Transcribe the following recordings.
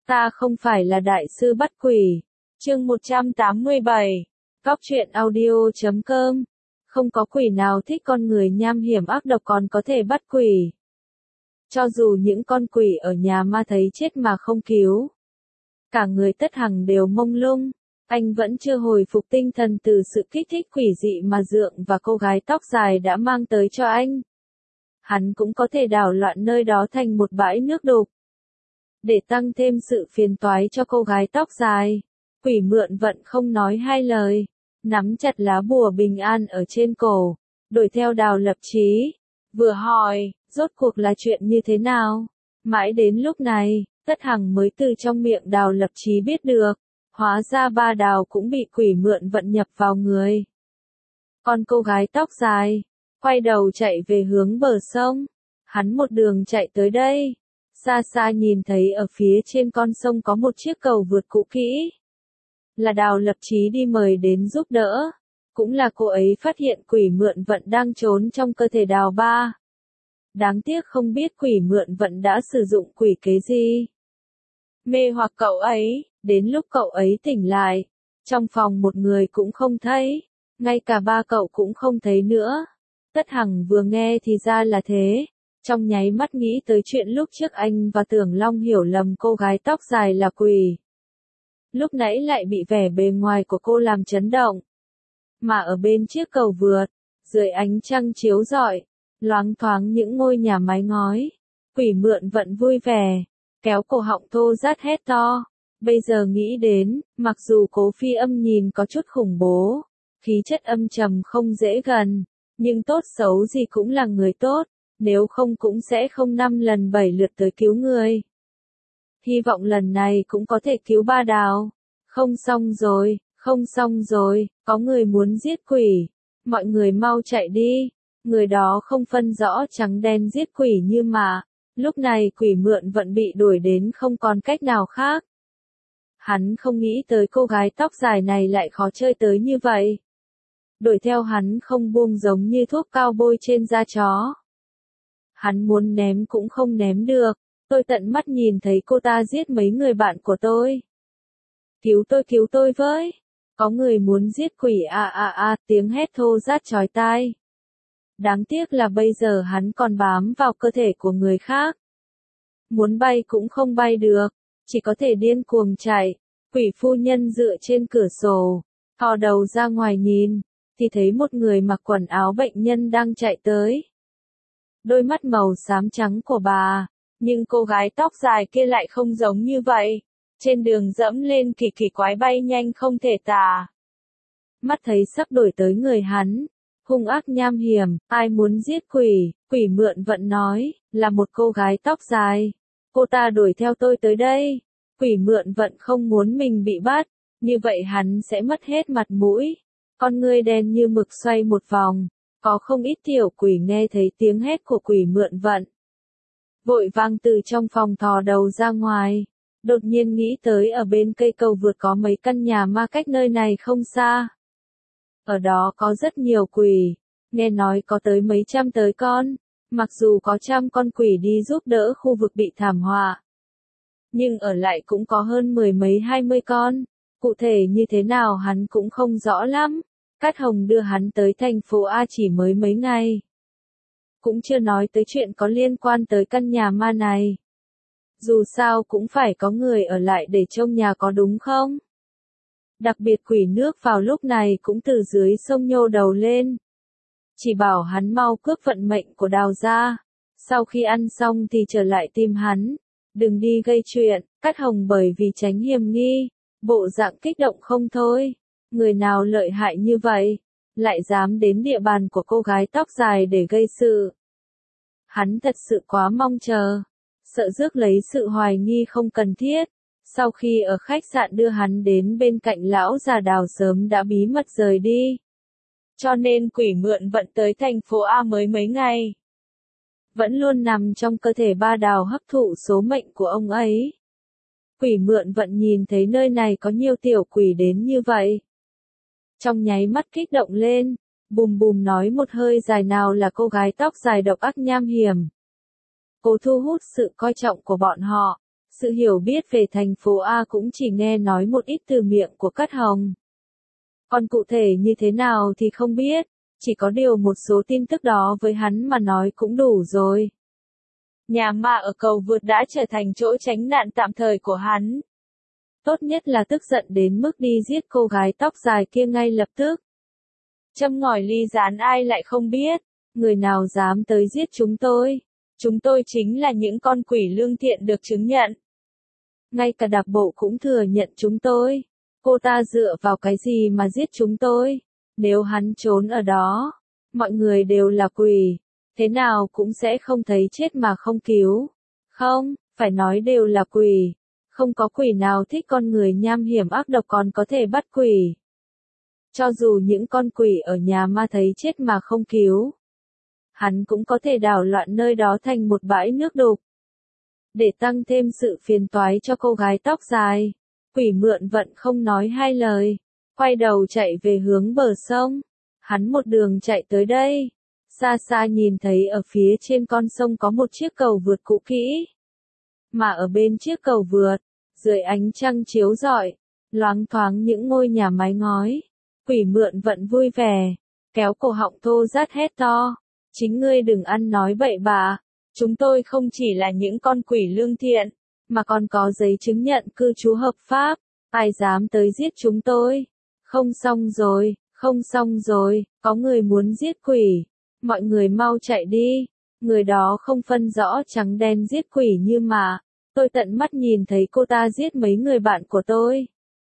Ta không phải là đại sư bắt quỷ. Chương 187. Cóc truyện audio.com. Không có quỷ nào thích con người nham hiểm ác độc còn có thể bắt quỷ. Cho dù những con quỷ ở nhà ma thấy chết mà không cứu. Cả người Tất Hằng đều mông lung. Anh vẫn chưa hồi phục tinh thần từ sự kích thích quỷ dị mà Dượng và cô gái tóc dài đã mang tới cho anh. Hắn cũng có thể đảo loạn nơi đó thành một bãi nước đục. Để tăng thêm sự phiền toái cho cô gái tóc dài, quỷ mượn vận không nói hai lời, nắm chặt lá bùa bình an ở trên cổ, đuổi theo Đào Lập Chí, vừa hỏi, rốt cuộc là chuyện như thế nào? Mãi đến lúc này, Tất Hằng mới từ trong miệng Đào Lập Chí biết được, hóa ra ba Đào cũng bị quỷ mượn vận nhập vào người. Còn cô gái tóc dài, quay đầu chạy về hướng bờ sông, hắn một đường chạy tới đây. Xa xa nhìn thấy ở phía trên con sông có một chiếc cầu vượt cũ kỹ. Là Đào Lập Chí đi mời đến giúp đỡ. Cũng là cô ấy phát hiện quỷ mượn vận đang trốn trong cơ thể Đào Ba. Đáng tiếc không biết quỷ mượn vận đã sử dụng quỷ kế gì. Mê hoặc cậu ấy, đến lúc cậu ấy tỉnh lại. Trong phòng một người cũng không thấy. Ngay cả ba cậu cũng không thấy nữa. Tất Hằng vừa nghe thì ra là thế. Trong nháy mắt nghĩ tới chuyện lúc trước anh và Tưởng Long hiểu lầm cô gái tóc dài là quỷ. Lúc nãy lại bị vẻ bề ngoài của cô làm chấn động. Mà ở bên chiếc cầu vượt, dưới ánh trăng chiếu rọi, loáng thoáng những ngôi nhà mái ngói. Quỷ mượn vận vui vẻ, kéo cổ họng thô rát hét to. Bây giờ nghĩ đến, mặc dù Cố Phi Âm nhìn có chút khủng bố, khí chất âm trầm không dễ gần, nhưng tốt xấu gì cũng là người tốt. Nếu không cũng sẽ không 5 lần 7 lượt tới cứu người. Hy vọng lần này cũng có thể cứu ba Đào. Không xong rồi, không xong rồi, có người muốn giết quỷ. Mọi người mau chạy đi. Người đó không phân rõ trắng đen giết quỷ như mà. Lúc này quỷ mượn vận bị đuổi đến không còn cách nào khác. Hắn không nghĩ tới cô gái tóc dài này lại khó chơi tới như vậy. Đuổi theo hắn không buông giống như thuốc cao bôi trên da chó. Hắn muốn ném cũng không ném được, tôi tận mắt nhìn thấy cô ta giết mấy người bạn của tôi. Cứu tôi với. Có người muốn giết quỷ tiếng hét thô rát chói tai. Đáng tiếc là bây giờ hắn còn bám vào cơ thể của người khác. Muốn bay cũng không bay được, chỉ có thể điên cuồng chạy. Quỷ phu nhân dựa trên cửa sổ, thò đầu ra ngoài nhìn, thì thấy một người mặc quần áo bệnh nhân đang chạy tới. Đôi mắt màu xám trắng của bà, nhưng cô gái tóc dài kia lại không giống như vậy. Trên đường dẫm lên kỳ quái bay nhanh không thể tả. Mắt thấy sắp đuổi tới người hắn, hung ác nham hiểm, ai muốn giết quỷ, quỷ mượn vận nói, là một cô gái tóc dài. Cô ta đuổi theo tôi tới đây. Quỷ mượn vận không muốn mình bị bắt, như vậy hắn sẽ mất hết mặt mũi. Con ngươi đen như mực xoay một vòng. Có không ít tiểu quỷ nghe thấy tiếng hét của quỷ mượn vận. Vội vang từ trong phòng thò đầu ra ngoài. Đột nhiên nghĩ tới ở bên cây cầu vượt có mấy căn nhà ma cách nơi này không xa. Ở đó có rất nhiều quỷ. Nghe nói có tới mấy trăm tới con. Mặc dù có trăm con quỷ đi giúp đỡ khu vực bị thảm họa. Nhưng ở lại cũng có hơn 10 mấy 20 con. Cụ thể như thế nào hắn cũng không rõ lắm. Cát Hồng đưa hắn tới thành phố A chỉ mới mấy ngày. Cũng chưa nói tới chuyện có liên quan tới căn nhà ma này. Dù sao cũng phải có người ở lại để trông nhà có đúng không? Đặc biệt quỷ nước vào lúc này cũng từ dưới sông nhô đầu lên. Chỉ bảo hắn mau cướp vận mệnh của Đào gia. Sau khi ăn xong thì trở lại tìm hắn. Đừng đi gây chuyện. Cát Hồng bởi vì tránh hiểm nghi. Bộ dạng kích động không thôi. Người nào lợi hại như vậy, lại dám đến địa bàn của cô gái tóc dài để gây sự. Hắn thật sự quá mong chờ, sợ rước lấy sự hoài nghi không cần thiết. Sau khi ở khách sạn đưa hắn đến bên cạnh lão già Đào sớm đã bí mật rời đi. Cho nên quỷ mượn vận tới thành phố A mới mấy ngày. Vẫn luôn nằm trong cơ thể ba Đào hấp thụ số mệnh của ông ấy. Quỷ mượn vận nhìn thấy nơi này có nhiều tiểu quỷ đến như vậy. Trong nháy mắt kích động lên, bùm bùm nói một hơi dài nào là cô gái tóc dài độc ác nham hiểm. Cố thu hút sự coi trọng của bọn họ. Sự hiểu biết về thành phố A cũng chỉ nghe nói một ít từ miệng của Cát Hồng. Còn cụ thể như thế nào thì không biết, chỉ có điều một số tin tức đó với hắn mà nói cũng đủ rồi. Nhà ma ở cầu vượt đã trở thành chỗ tránh nạn tạm thời của hắn. Tốt nhất là tức giận đến mức đi giết cô gái tóc dài kia ngay lập tức. Châm ngòi ly gián ai lại không biết, người nào dám tới giết chúng tôi. Chúng tôi chính là những con quỷ lương thiện được chứng nhận. Ngay cả đặc bộ cũng thừa nhận chúng tôi. Cô ta dựa vào cái gì mà giết chúng tôi? Nếu hắn trốn ở đó, mọi người đều là quỷ, thế nào cũng sẽ không thấy chết mà không cứu. Không, phải nói đều là quỷ. Không có quỷ nào thích con người nham hiểm ác độc còn có thể bắt quỷ. Cho dù những con quỷ ở nhà ma thấy chết mà không cứu, hắn cũng có thể đảo loạn nơi đó thành một bãi nước đục. Để tăng thêm sự phiền toái cho cô gái tóc dài, quỷ mượn vận không nói hai lời, quay đầu chạy về hướng bờ sông. Hắn một đường chạy tới đây, xa xa nhìn thấy ở phía trên con sông có một chiếc cầu vượt cũ kỹ. Mà ở bên chiếc cầu vượt, dưới ánh trăng chiếu rọi, loáng thoáng những ngôi nhà mái ngói. Quỷ mượn vận vui vẻ, kéo cổ họng thô rát hét to. Chính ngươi đừng ăn nói bậy bạ, chúng tôi không chỉ là những con quỷ lương thiện, mà còn có giấy chứng nhận cư trú hợp pháp, ai dám tới giết chúng tôi. Không xong rồi, không xong rồi, có người muốn giết quỷ, mọi người mau chạy đi, người đó không phân rõ trắng đen giết quỷ như mà, tôi tận mắt nhìn thấy cô ta giết mấy người bạn của tôi.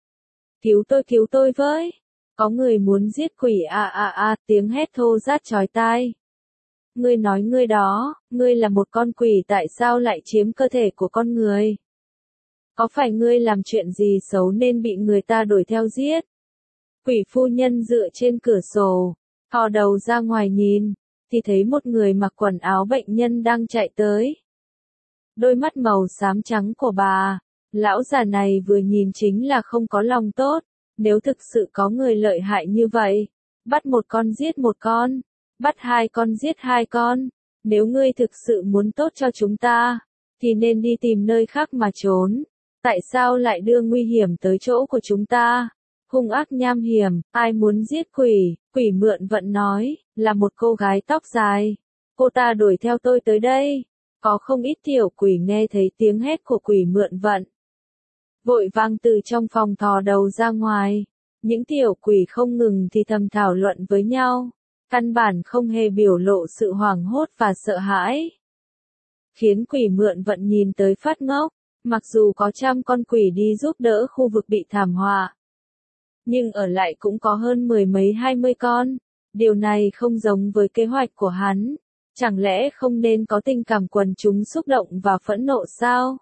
Cứu tôi với, có người muốn giết quỷ tiếng hét thô rát chói tai. Ngươi nói ngươi đó, ngươi là một con quỷ tại sao lại chiếm cơ thể của con người? Có phải ngươi làm chuyện gì xấu nên bị người ta đuổi theo giết? Quỷ phu nhân dựa trên cửa sổ, thò đầu ra ngoài nhìn, thì thấy một người mặc quần áo bệnh nhân đang chạy tới. Đôi mắt màu xám trắng của bà, lão già này vừa nhìn chính là không có lòng tốt, nếu thực sự có người lợi hại như vậy, bắt một con giết một con. Bắt hai con giết hai con, nếu ngươi thực sự muốn tốt cho chúng ta, thì nên đi tìm nơi khác mà trốn. Tại sao lại đưa nguy hiểm tới chỗ của chúng ta? Hung ác nham hiểm, ai muốn giết quỷ? Quỷ mượn vận nói, là một cô gái tóc dài. Cô ta đuổi theo tôi tới đây. Có không ít tiểu quỷ nghe thấy tiếng hét của quỷ mượn vận. Vội vàng từ trong phòng thò đầu ra ngoài. Những tiểu quỷ không ngừng thì thầm thảo luận với nhau. Căn bản không hề biểu lộ sự hoảng hốt và sợ hãi. Khiến quỷ mượn vận nhìn tới phát ngốc, mặc dù có trăm con quỷ đi giúp đỡ khu vực bị thảm họa. Nhưng ở lại cũng có hơn 10 mấy 20 con, điều này không giống với kế hoạch của hắn. Chẳng lẽ không nên có tình cảm quần chúng xúc động và phẫn nộ sao?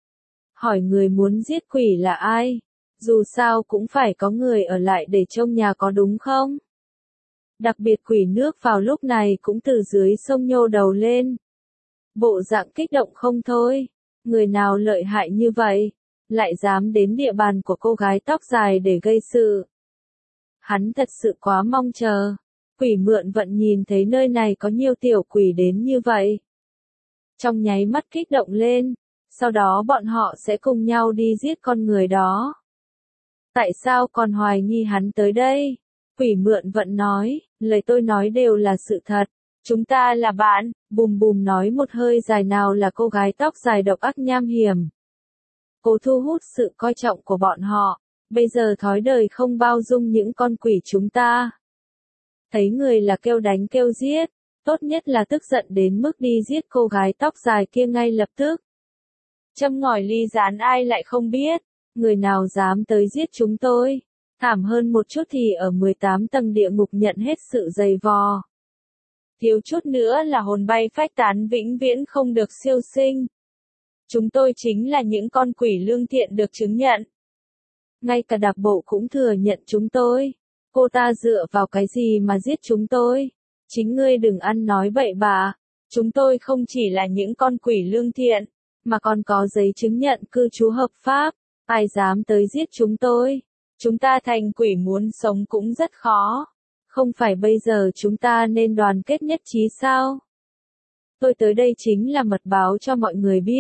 Hỏi người muốn giết quỷ là ai? Dù sao cũng phải có người ở lại để trông nhà có đúng không? Đặc biệt quỷ nước vào lúc này cũng từ dưới sông nhô đầu lên. Bộ dạng kích động không thôi. Người nào lợi hại như vậy, lại dám đến địa bàn của cô gái tóc dài để gây sự. Hắn thật sự quá mong chờ. Quỷ mượn vận nhìn thấy nơi này có nhiều tiểu quỷ đến như vậy. Trong nháy mắt kích động lên, sau đó bọn họ sẽ cùng nhau đi giết con người đó. Tại sao còn hoài nghi hắn tới đây? Quỷ mượn vận nói, lời tôi nói đều là sự thật. Chúng ta là bạn, bùm bùm nói một hơi dài nào là cô gái tóc dài độc ác nham hiểm. Cố thu hút sự coi trọng của bọn họ, bây giờ thói đời không bao dung những con quỷ chúng ta. Thấy người là kêu đánh kêu giết, tốt nhất là tức giận đến mức đi giết cô gái tóc dài kia ngay lập tức. Châm ngòi ly gián ai lại không biết, người nào dám tới giết chúng tôi. Thảm hơn một chút thì ở 18 tầng địa ngục nhận hết sự dày vò. Thiếu chút nữa là hồn bay phách tán vĩnh viễn không được siêu sinh. Chúng tôi chính là những con quỷ lương thiện được chứng nhận. Ngay cả đặc bộ cũng thừa nhận chúng tôi. Cô ta dựa vào cái gì mà giết chúng tôi? Chính ngươi đừng ăn nói bậy bạ. Chúng tôi không chỉ là những con quỷ lương thiện, mà còn có giấy chứng nhận cư trú hợp pháp. Ai dám tới giết chúng tôi? Chúng ta thành quỷ muốn sống cũng rất khó. Không phải bây giờ chúng ta nên đoàn kết nhất trí sao? Tôi tới đây chính là mật báo cho mọi người biết.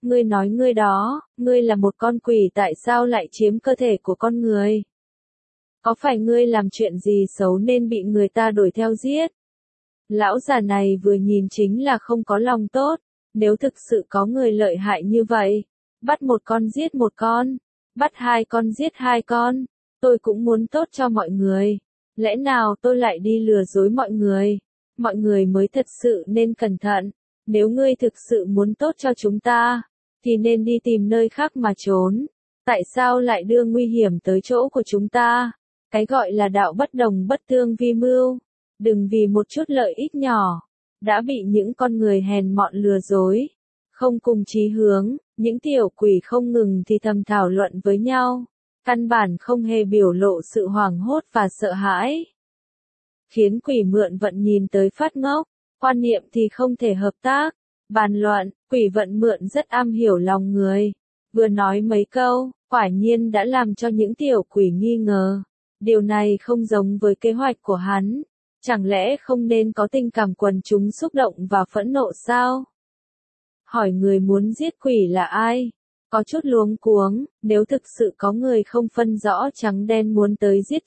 Ngươi nói ngươi đó, ngươi là một con quỷ tại sao lại chiếm cơ thể của con người? Có phải ngươi làm chuyện gì xấu nên bị người ta đuổi theo giết? Lão già này vừa nhìn chính là không có lòng tốt, nếu thực sự có người lợi hại như vậy, bắt một con giết một con, bắt hai con giết hai con, tôi cũng muốn tốt cho mọi người. Lẽ nào tôi lại đi lừa dối mọi người mới thật sự nên cẩn thận, nếu ngươi thực sự muốn tốt cho chúng ta, thì nên đi tìm nơi khác mà trốn, tại sao lại đưa nguy hiểm tới chỗ của chúng ta? Cái gọi là đạo bất đồng bất tương vi mưu, đừng vì một chút lợi ích nhỏ, đã bị những con người hèn mọn lừa dối, không cùng chí hướng, những tiểu quỷ không ngừng thì thầm thảo luận với nhau, căn bản không hề biểu lộ sự hoảng hốt và sợ hãi. Khiến quỷ mượn vận nhìn tới phát ngốc, quan niệm thì không thể hợp tác, bàn luận, quỷ vận mượn rất am hiểu lòng người. Vừa nói mấy câu, quả nhiên đã làm cho những tiểu quỷ nghi ngờ. Điều này không giống với kế hoạch của hắn. Chẳng lẽ không nên có tình cảm quần chúng xúc động và phẫn nộ sao? Hỏi người muốn giết quỷ là ai? Có chút luống cuống, nếu thực sự có người không phân rõ trắng đen muốn tới giết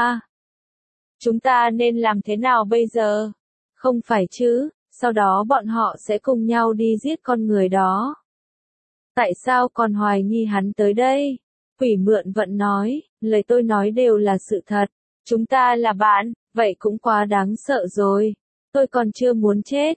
chúng ta nên làm thế nào bây giờ? Không phải chứ, sau đó bọn họ sẽ cùng nhau đi giết con người đó. Tại sao còn hoài nghi hắn tới đây? Quỷ mượn vận nói, lời tôi nói đều là sự thật. Chúng ta là bạn, vậy cũng quá đáng sợ rồi. Tôi còn chưa muốn chết.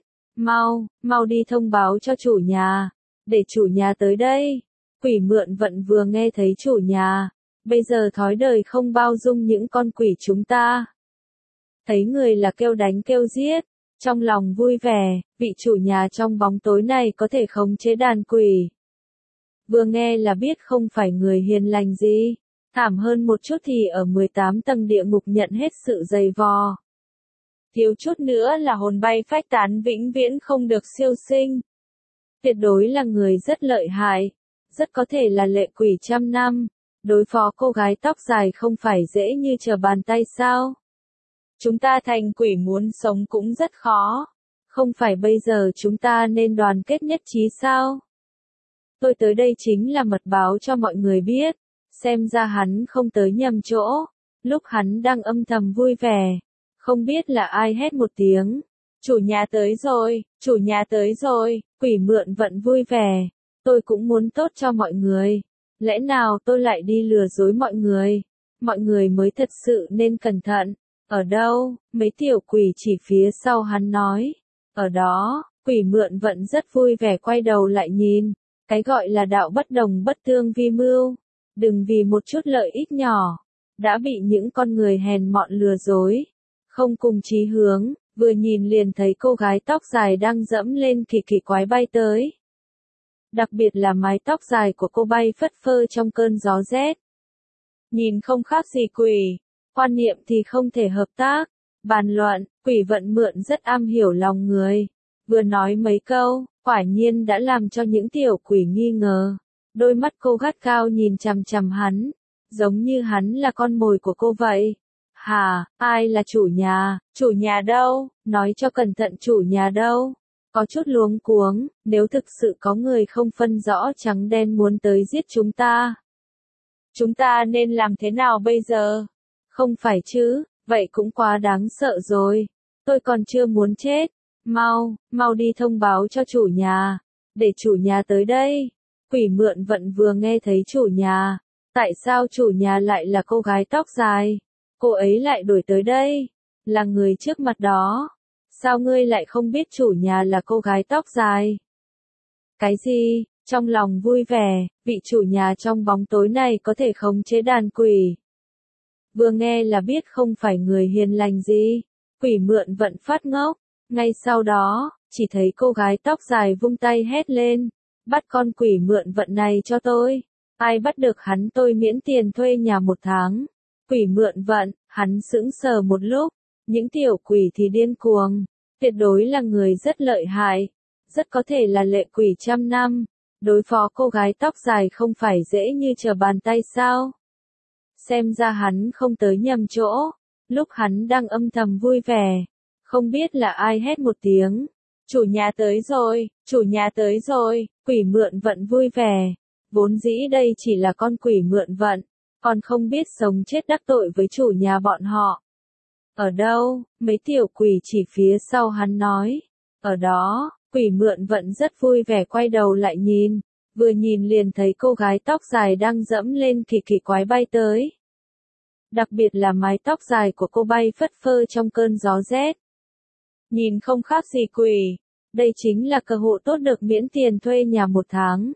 Mau đi thông báo cho chủ nhà. Để chủ nhà tới đây. Quỷ mượn vận vừa nghe thấy chủ nhà. Bây giờ thói đời không bao dung những con quỷ chúng ta. Thấy người là kêu đánh kêu giết. Trong lòng vui vẻ, vị chủ nhà trong bóng tối này có thể khống chế đàn quỷ. Vừa nghe là biết không phải người hiền lành gì. Thảm hơn một chút thì ở 18 tầng địa ngục nhận hết sự dày vò. Thiếu chút nữa là hồn bay phách tán vĩnh viễn không được siêu sinh. Tuyệt đối là người rất lợi hại. Rất có thể là lệ quỷ trăm năm. Đối phó cô gái tóc dài không phải dễ như trở bàn tay sao? Chúng ta thành quỷ muốn sống cũng rất khó. Không phải bây giờ chúng ta nên đoàn kết nhất trí sao? Tôi tới đây chính là mật báo cho mọi người biết. Xem ra hắn không tới nhầm chỗ. Lúc hắn đang âm thầm vui vẻ. Không biết là ai hét một tiếng. Chủ nhà tới rồi, chủ nhà tới rồi, quỷ mượn vận vui vẻ. Tôi cũng muốn tốt cho mọi người. Lẽ nào tôi lại đi lừa dối mọi người mới thật sự nên cẩn thận. Ở đâu? Mấy tiểu quỷ chỉ phía sau hắn nói. Ở đó, quỷ mượn vận rất vui vẻ quay đầu lại nhìn. Cái gọi là đạo bất đồng bất tương vi mưu. Đừng vì một chút lợi ích nhỏ, đã bị những con người hèn mọn lừa dối. Không cùng chí hướng, vừa nhìn liền thấy cô gái tóc dài đang dẫm lên kỳ kỳ quái bay tới. Đặc biệt là mái tóc dài của cô bay phất phơ trong cơn gió rét. Nhìn không khác gì quỷ, quan niệm thì không thể hợp tác. Bàn luận, quỷ vận mượn rất am hiểu lòng người. Vừa nói mấy câu, quả nhiên đã làm cho những tiểu quỷ nghi ngờ. Đôi mắt cô gắt cao nhìn chằm chằm hắn, giống như hắn là con mồi của cô vậy. Hà, ai là chủ nhà đâu, nói cho cẩn thận chủ nhà đâu. Có chút luống cuống, nếu thực sự có người không phân rõ trắng đen muốn tới giết chúng ta nên làm thế nào bây giờ? Không phải chứ, vậy cũng quá đáng sợ rồi. Tôi còn chưa muốn chết. Mau đi thông báo cho chủ nhà. Để chủ nhà tới đây. Quỷ mượn vận vừa nghe thấy chủ nhà. Tại sao chủ nhà lại là cô gái tóc dài? Cô ấy lại đuổi tới đây. Là người trước mặt đó. Sao ngươi lại không biết chủ nhà là cô gái tóc dài? Cái gì? Trong lòng vui vẻ, vị chủ nhà trong bóng tối này có thể khống chế đàn quỷ. Vừa nghe là biết không phải người hiền lành gì. Quỷ mượn vận phát ngốc. Ngay sau đó, chỉ thấy cô gái tóc dài vung tay hét lên. Bắt con quỷ mượn vận này cho tôi. Ai bắt được hắn tôi miễn tiền thuê nhà 1 tháng. Quỷ mượn vận, hắn sững sờ một lúc. Những tiểu quỷ thì điên cuồng. Tuyệt đối là người rất lợi hại. Rất có thể là lệ quỷ trăm năm. Đối phó cô gái tóc dài không phải dễ như trở bàn tay sao? Xem ra hắn không tới nhầm chỗ. Lúc hắn đang âm thầm vui vẻ. Không biết là ai hét một tiếng. Chủ nhà tới rồi, chủ nhà tới rồi, Quỷ mượn vận vui vẻ. Vốn dĩ đây chỉ là con quỷ mượn vận, còn không biết sống chết đắc tội với chủ nhà bọn họ. Ở đâu? Mấy tiểu quỷ chỉ phía sau hắn nói. Ở đó, quỷ mượn vận rất vui vẻ quay đầu lại nhìn. Vừa nhìn liền thấy cô gái tóc dài đang dẫm lên kỳ kỳ quái bay tới. Đặc biệt là mái tóc dài của cô bay phất phơ trong cơn gió rét. Nhìn không khác gì quỷ. Đây chính là cơ hội tốt được miễn tiền thuê nhà 1 tháng.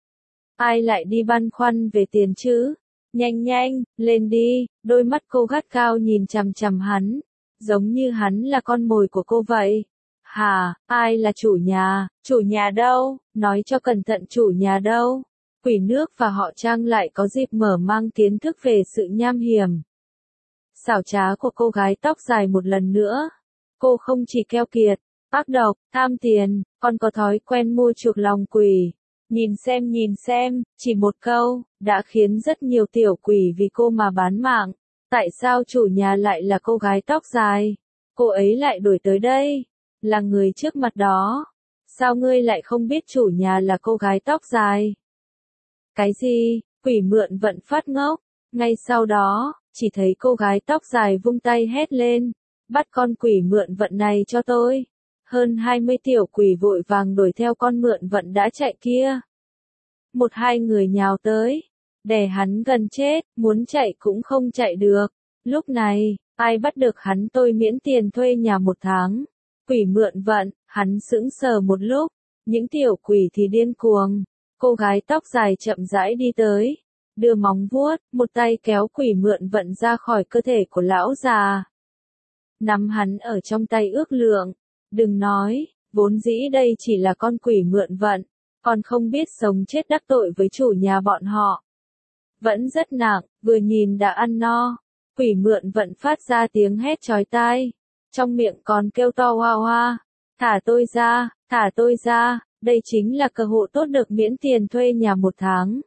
Ai lại đi băn khoăn về tiền chứ? Nhanh nhanh, lên đi, đôi mắt cô gắt cao nhìn chằm chằm hắn, giống như hắn là con mồi của cô vậy. Hả, ai là chủ nhà đâu, nói cho cẩn thận chủ nhà đâu. Quỷ nước và họ Trang lại có dịp mở mang kiến thức về sự nham hiểm. Xảo trá của cô gái tóc dài một lần nữa. Cô không chỉ keo kiệt, ác độc, tham tiền, còn có thói quen mua chuộc lòng quỷ. Nhìn xem, chỉ một câu, đã khiến rất nhiều tiểu quỷ vì cô mà bán mạng. Tại sao chủ nhà lại là cô gái tóc dài? Cô ấy lại đuổi tới đây, là người trước mặt đó. Sao ngươi lại không biết chủ nhà là cô gái tóc dài? Cái gì? Quỷ mượn vận phát ngốc. Ngay sau đó, chỉ thấy cô gái tóc dài vung tay hét lên. Bắt con quỷ mượn vận này cho tôi. Hơn 20 tiểu quỷ vội vàng đuổi theo con mượn vận đã chạy kia. 1-2 người nhào tới, đè hắn gần chết, muốn chạy cũng không chạy được. Lúc này, ai bắt được hắn tôi miễn tiền thuê nhà 1 tháng. Quỷ mượn vận, hắn sững sờ một lúc, những tiểu quỷ thì điên cuồng. Cô gái tóc dài chậm rãi đi tới, đưa móng vuốt, một tay kéo quỷ mượn vận ra khỏi cơ thể của lão già. Nắm hắn ở trong tay ước lượng, đừng nói, vốn dĩ đây chỉ là con quỷ mượn vận, còn không biết sống chết đắc tội với chủ nhà bọn họ. Vẫn rất nặng, vừa nhìn đã ăn no. Quỷ mượn vận phát ra tiếng hét chói tai, trong miệng còn kêu to hoa hoa. Thả tôi ra, đây chính là cơ hội tốt được miễn tiền thuê nhà 1 tháng.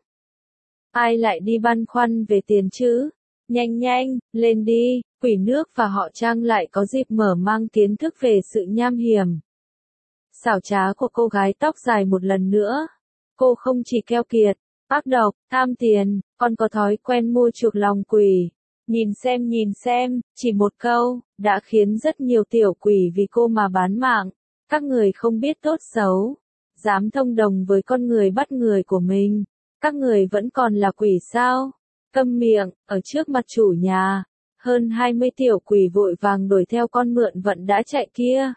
Ai lại đi băn khoăn về tiền chứ? Nhanh nhanh, lên đi, quỷ nước và họ Trang lại có dịp mở mang kiến thức về sự nham hiểm. Xảo trá của cô gái tóc dài một lần nữa. Cô không chỉ keo kiệt, ác độc, tham tiền, còn có thói quen mua chuộc lòng quỷ. Nhìn xem, chỉ một câu, đã khiến rất nhiều tiểu quỷ vì cô mà bán mạng. Các người không biết tốt xấu, dám thông đồng với con người bắt người của mình. Các người vẫn còn là quỷ sao? Câm miệng, ở trước mặt chủ nhà. Hơn 20 tiểu quỷ vội vàng đuổi theo con mượn vận đã chạy kia.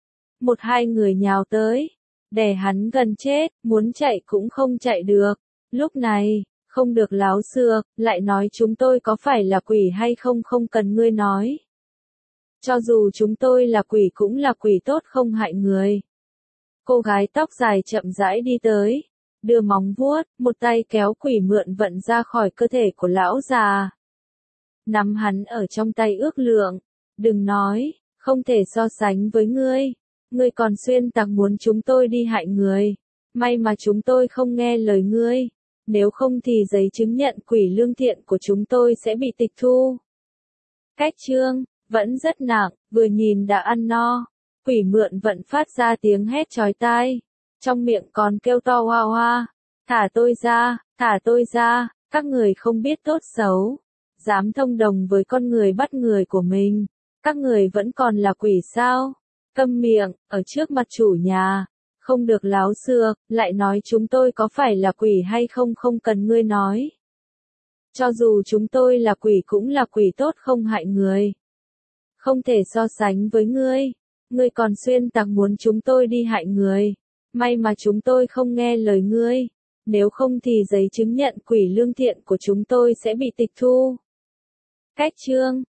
1-2 người nhào tới, đè hắn gần chết, muốn chạy cũng không chạy được. Lúc này, không được láo xược, lại nói chúng tôi có phải là quỷ hay không không cần ngươi nói. Cho dù chúng tôi là quỷ cũng là quỷ tốt không hại người. Cô gái tóc dài chậm rãi đi tới, đưa móng vuốt, một tay kéo quỷ mượn vận ra khỏi cơ thể của lão già. Nắm hắn ở trong tay ước lượng, đừng nói, không thể so sánh với ngươi. Ngươi còn xuyên tạc muốn chúng tôi đi hại người. May mà chúng tôi không nghe lời ngươi. Nếu không thì giấy chứng nhận quỷ lương thiện của chúng tôi sẽ bị tịch thu. Cách chương, vẫn rất nặng, vừa nhìn đã ăn no. Quỷ mượn vận phát ra tiếng hét chói tai. Trong miệng còn kêu to hoa hoa. Thả tôi ra, các người không biết tốt xấu. Dám thông đồng với con người bắt người của mình. Các người vẫn còn là quỷ sao? Câm miệng, ở trước mặt chủ nhà. Không được láo xược, lại nói chúng tôi có phải là quỷ hay không không cần ngươi nói. Cho dù chúng tôi là quỷ cũng là quỷ tốt không hại người. Không thể so sánh với ngươi. Ngươi còn xuyên tạc muốn chúng tôi đi hại người. May mà chúng tôi không nghe lời ngươi. Nếu không thì giấy chứng nhận quỷ lương thiện của chúng tôi sẽ bị tịch thu. Cách chương,